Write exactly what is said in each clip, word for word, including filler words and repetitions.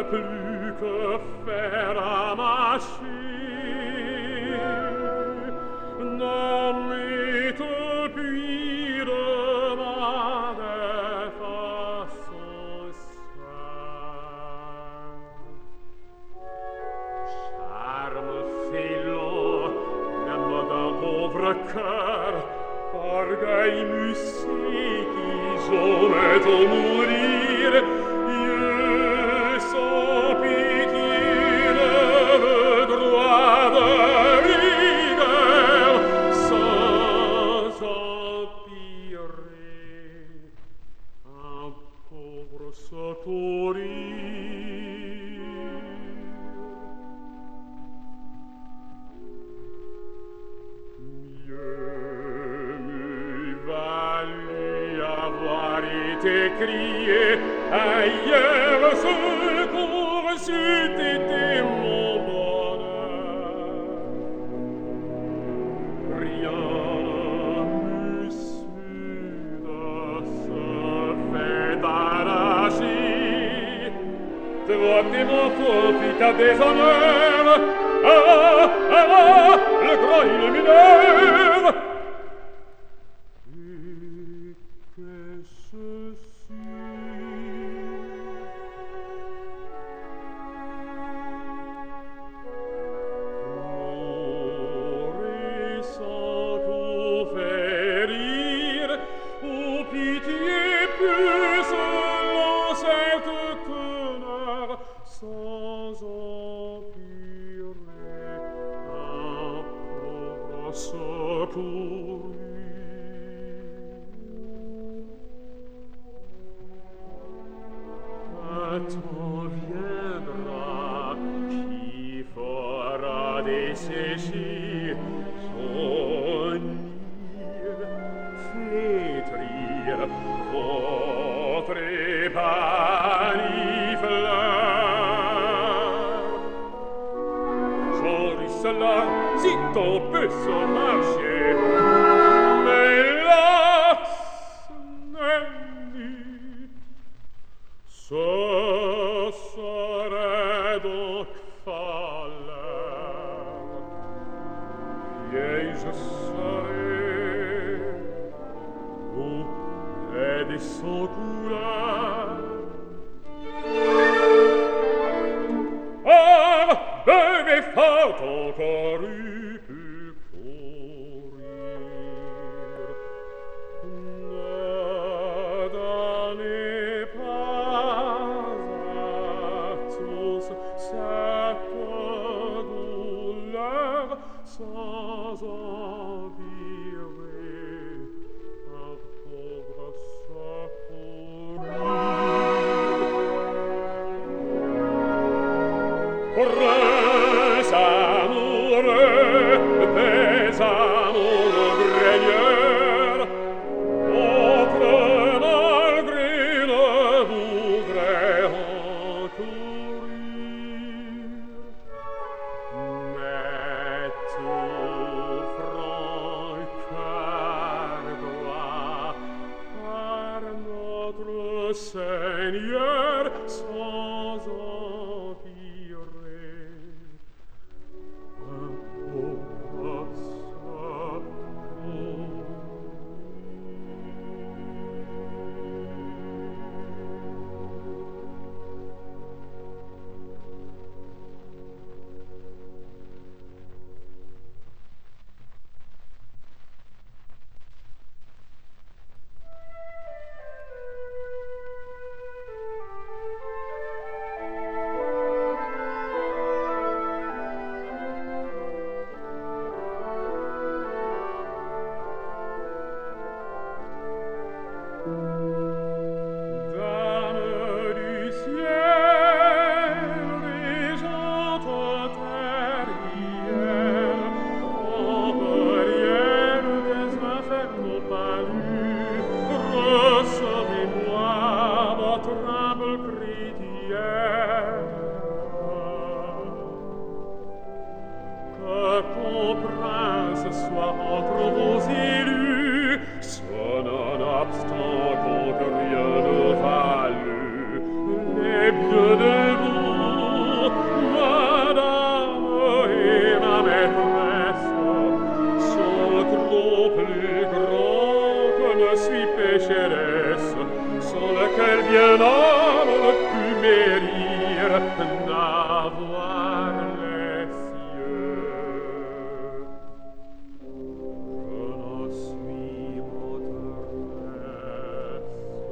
plus que faire à marcher. Non m'est puis de ma façon charme félon, l'âme d'un pauvre cœur, orgueil musée qui jamais au mourir, Dieu sans pitié ne veut droit de rigueur sans empirer un pauvre secourir. Mieux m'eût valu avoir été crié ailleurs, secours c'eût été mon bonheur. Rien n'eût su de ce fait arraché. Toi t'es mon profit à déshonneur. Ah, ah, ah, le grand illumineur. Et qu'est-ce-ci? Mourir sans tout férir, ou pitié plus selon cette teneur, sans empirer un pauvre secouru. Attends viendra qui fera dessécher son nid, flétrir votre épanifleur. J'en ruisselant, si ton peut se marcher, mais hélas, nenni. Ce serait donc faleur, vieille je serai, ou laide et sans couleur. Ah, bébé fort encore eût pu courir. Ne donnez pas à tous cette douleur sans empirer un pauvre secouru. Prince amoureux, des amours graigneurs, votre malgré ne voudrait encourir. Mais tout franc cœur doit par notre Seigneur sans empirer un pauvre secouru. bien mal pu mérir d'avoir les cieux. Je ne suis maîtresse.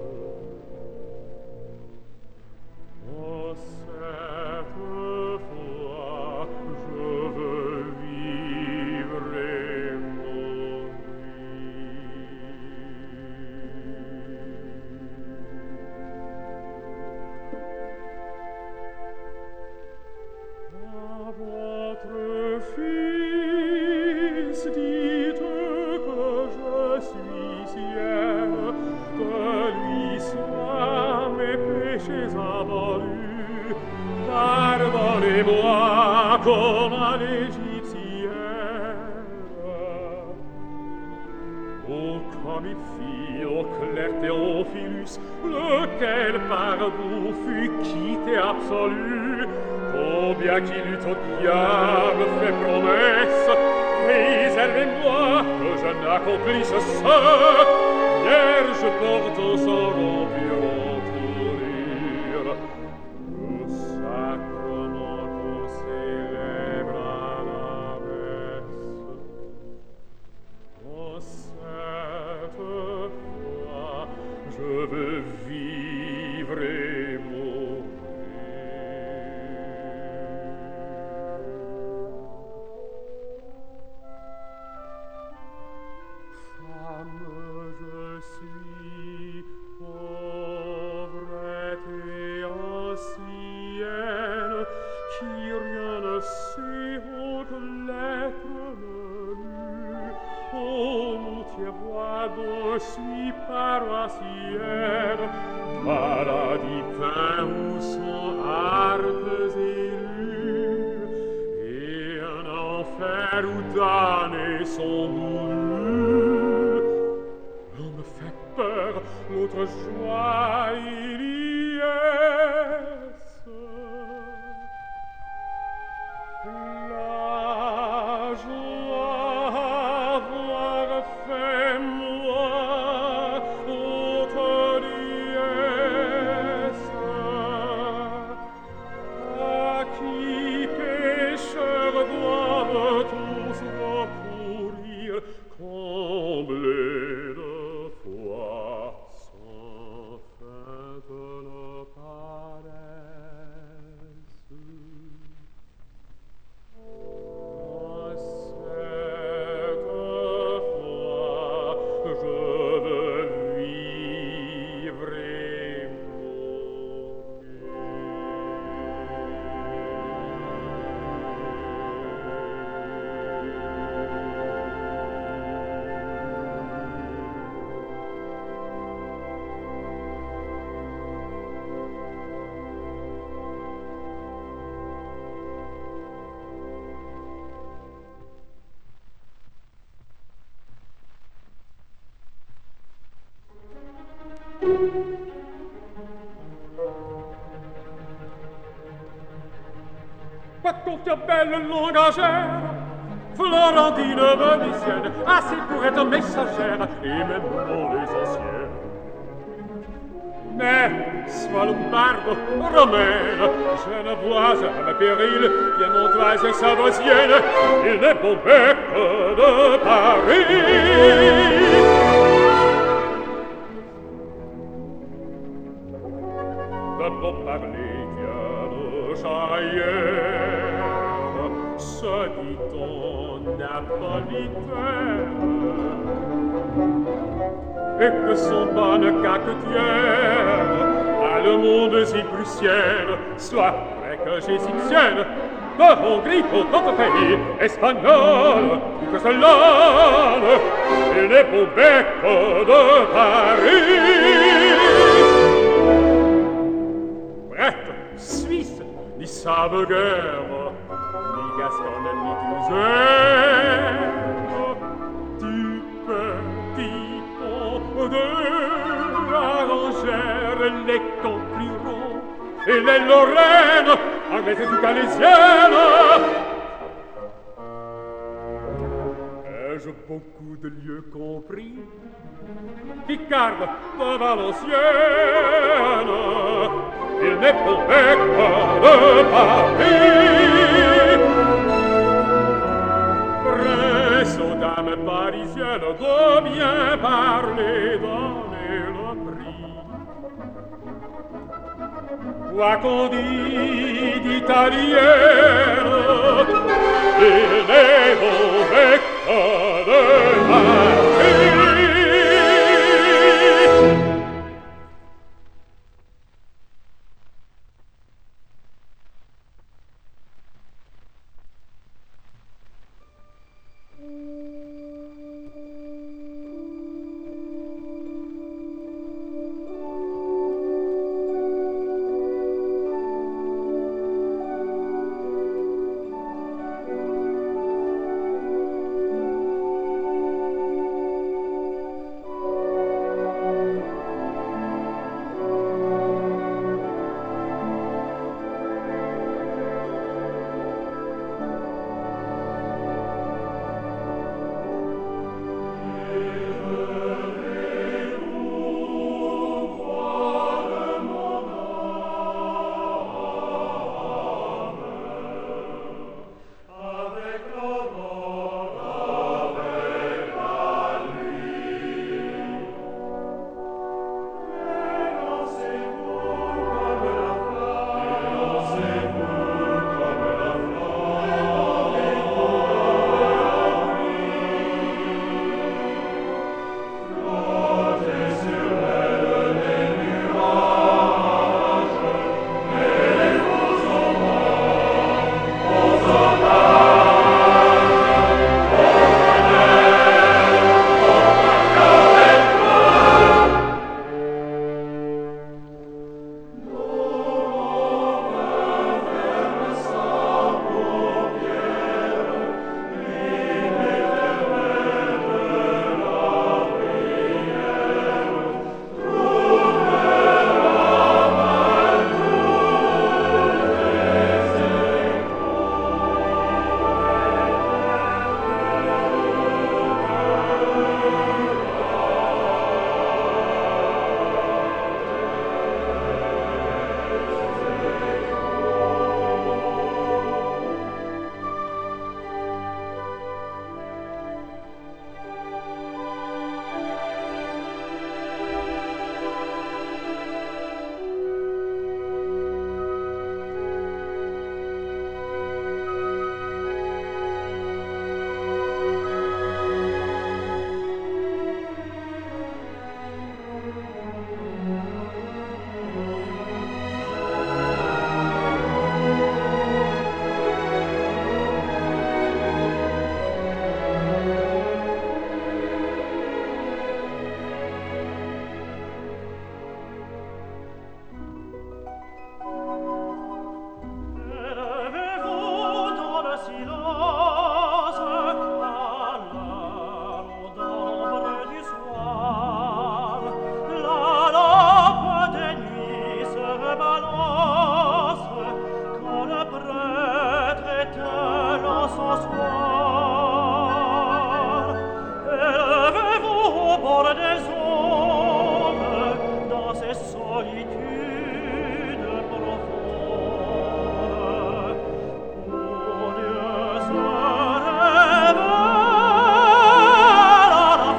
Oh, cette fois, je veux vivre et mourir. À votre fils, dites que je suis sienne, que lui soient mes péchés avalus. Pardonnez-moi comme à l'Égyptienne. Oh, comme il fit au clair Théophilus, lequel par vous fut quitté absolu, combien qu'il eût au diable fait promesse, réservez-moi que je n'accomplisse ce vierge portant son environ tournure. Le sacrement qu'on célèbre à la messe. Oh, cette fois, je veux vivre et mourir. Femme, je suis pauvrette et ancienne, qui rien ne sait autre lettre menue. Oh, moutier roi dont je suis paroissienne, paradis peint où sont harpes élues, et un enfer où damnés sont voulus. L'on me fait peur, l'autre joie il y est. La joie avoir fait moi autre liesse, à qui pécheurs doivent tous recourir, comblés de foi sans feinte ne paraissent. À cette fois, je veux vivre et mourir. Quoi courte belle langagère, Florentine vénitienne, assez pour être messagère, et même pour les anciennes. Mais, soit lombardo, romaine, genevoise, à ma péril, piémontoise et savosienne, il n'est bon bec de Paris. De beau parler vient de Jaillère, se dit-on napolitaine, et que son bonne caquetière a le monde si prussienne, soit grec-égyptienne, de Hongrie ou d'autres pays, espagnol, ou que celone, il n'est beau bec de Paris. Suisse, ni savent guère, ni gasconne, ni douzaine, du petit pont de arrangèrent les concurrents, et les Lorraines, anglaises ou galésiennes. Ai-je beaucoup de lieux compris? Picarde de Valenciennes, les plus becs de Paris. Presse aux dames parisiennes de bien parler, donner le prix. Quoi qu'on dit d'italienne, il est au bec de Paris.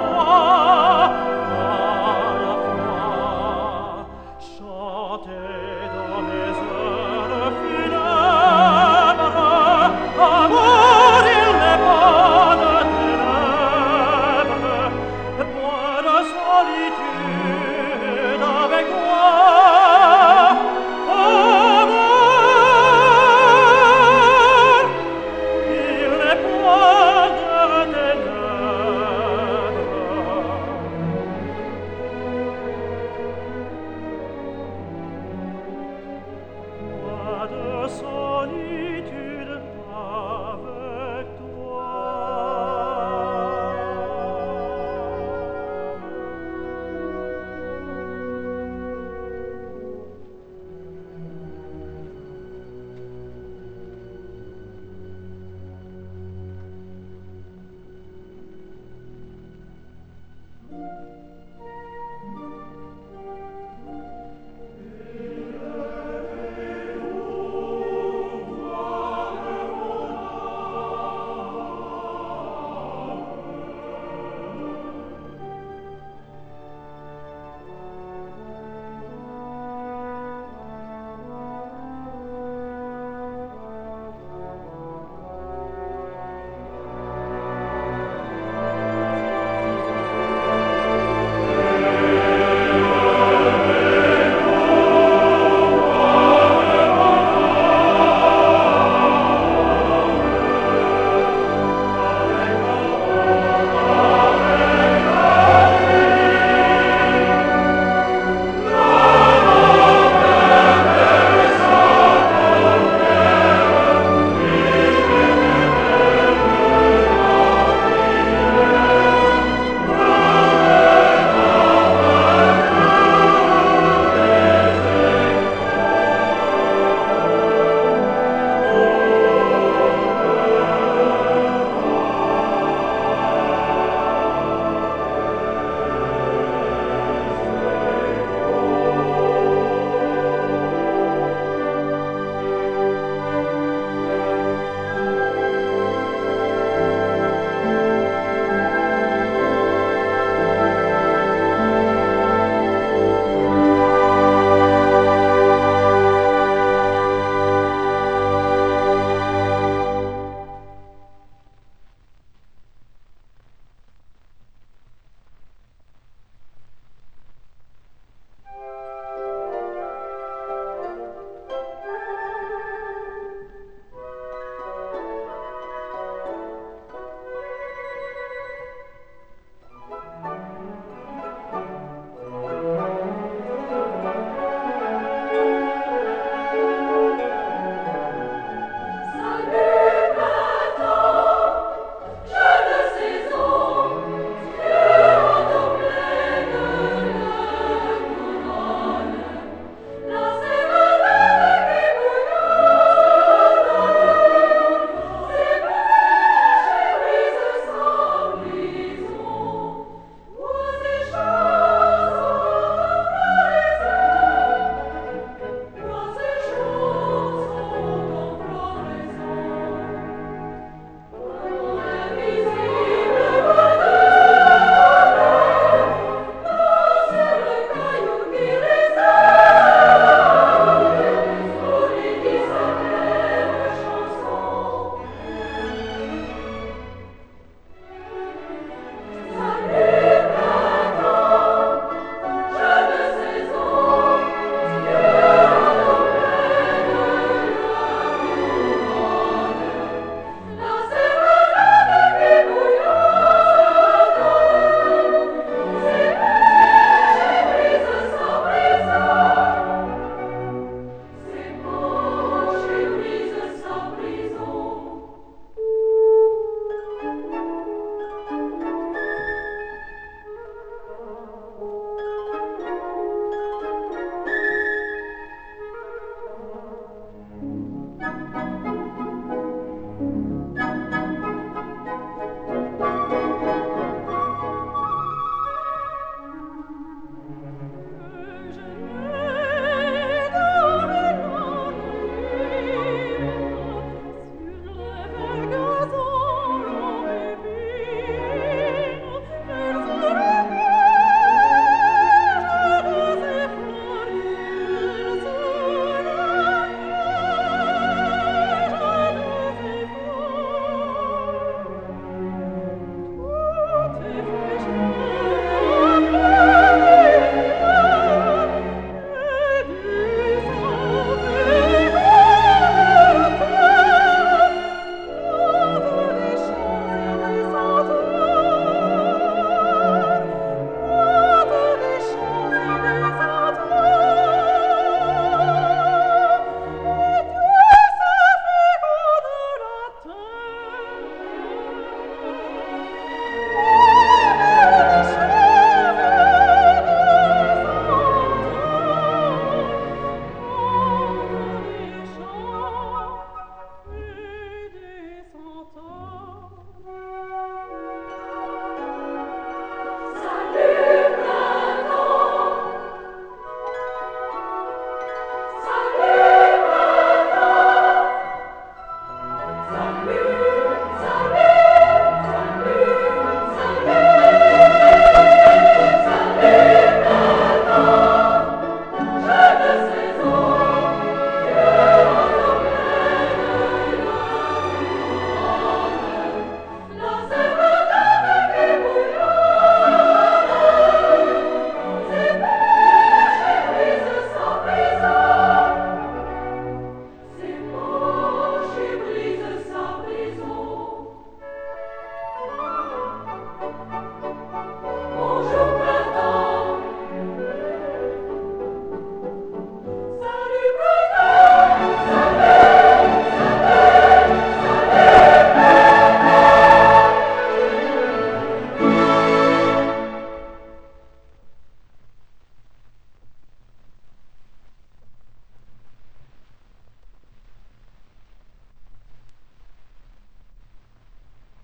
Chantez